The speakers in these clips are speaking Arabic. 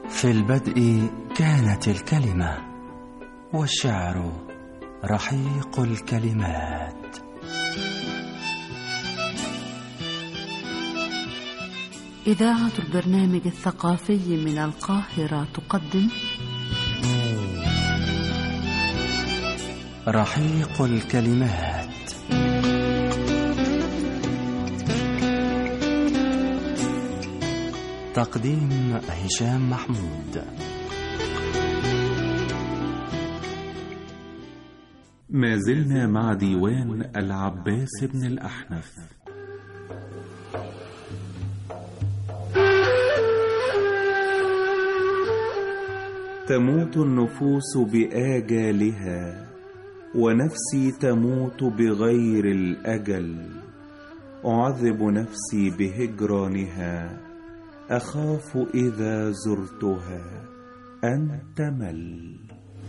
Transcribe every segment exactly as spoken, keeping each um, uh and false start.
في البدء كانت الكلمة، والشعر رحيق الكلمات. إذاعة البرنامج الثقافي من القاهرة تقدم رحيق الكلمات. تقديم هشام محمود. ما زلنا مع ديوان العباس بن الأحنف. تموت النفوس بآجالها، ونفسي تموت بغير الأجل. أعذب نفسي بهجرانها، أخاف إذا زرتها أن تمل.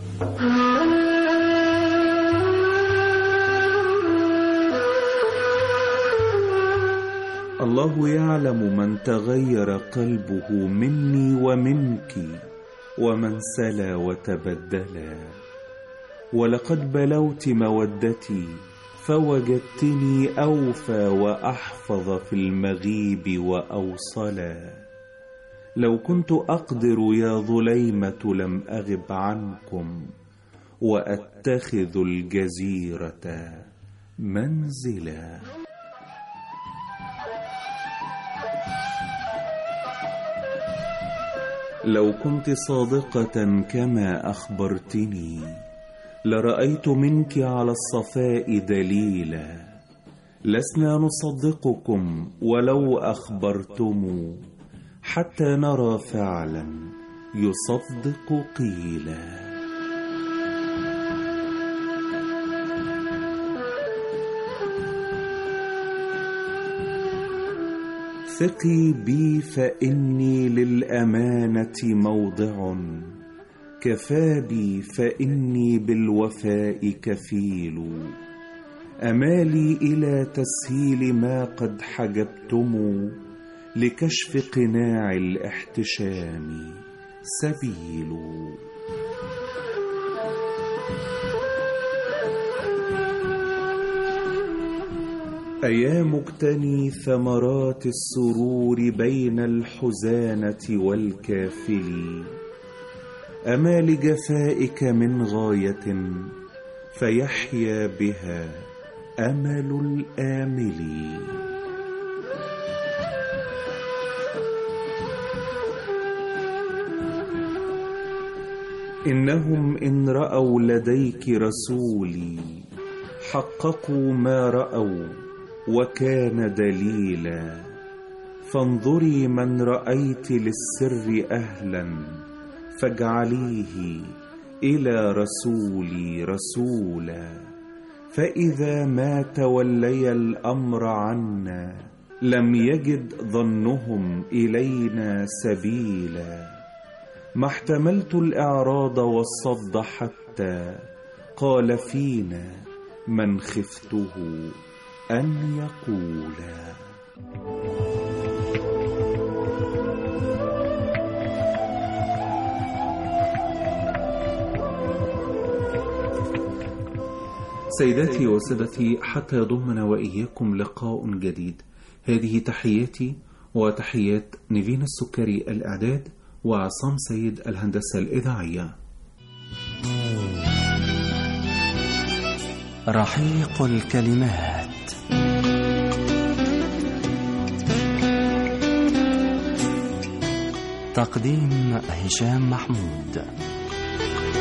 الله يعلم من تغير قلبه مني ومنك، ومن سلا وتبدلا. ولقد بلوت مودتي، فوجدتني أوفى وأحفظ في المغيب وأوصلا. لو كنت أقدر يا ظليمة لم أغب عنكم، وأتخذ الجزيرة منزلا. لو كنت صادقة كما أخبرتني، لرأيت منك على الصفاء دليلا. لسنا نصدقكم ولو أخبرتم، حتى نرى فعلا يصدق قيلا. ثقي بي فإني للأمانة موضع، كفى بي فإني بالوفاء كفيل. أمالي إلى تسهيل ما قد حجبتم، لكشف قناع الاحتشام سبيل. أيا مجتني ثمرات السرور بين الحزانة والكافل، أما لجفائك من غاية، فيحيا بها أمل الآمل. إنهم إن رأوا لديك رسولي، حققوا ما رأوا وكان دليلا. فانظري من رأيت للسر أهلا، فاجعليه إلى رسولي رسولا. فإذا ما تولي الأمر عنا، لم يجد ظنهم إلينا سبيلا. ما احتملت الإعراض والصد، حتى قال فينا من خفته أن يقولا. سيداتي وسادتي، حتى يضمنا وإياكم لقاء جديد. هذه تحياتي وتحيات نيفين السكري الإعداد، وعصام سيد الهندسة الإذاعية. رحيق الكلمات. تقديم هشام محمود.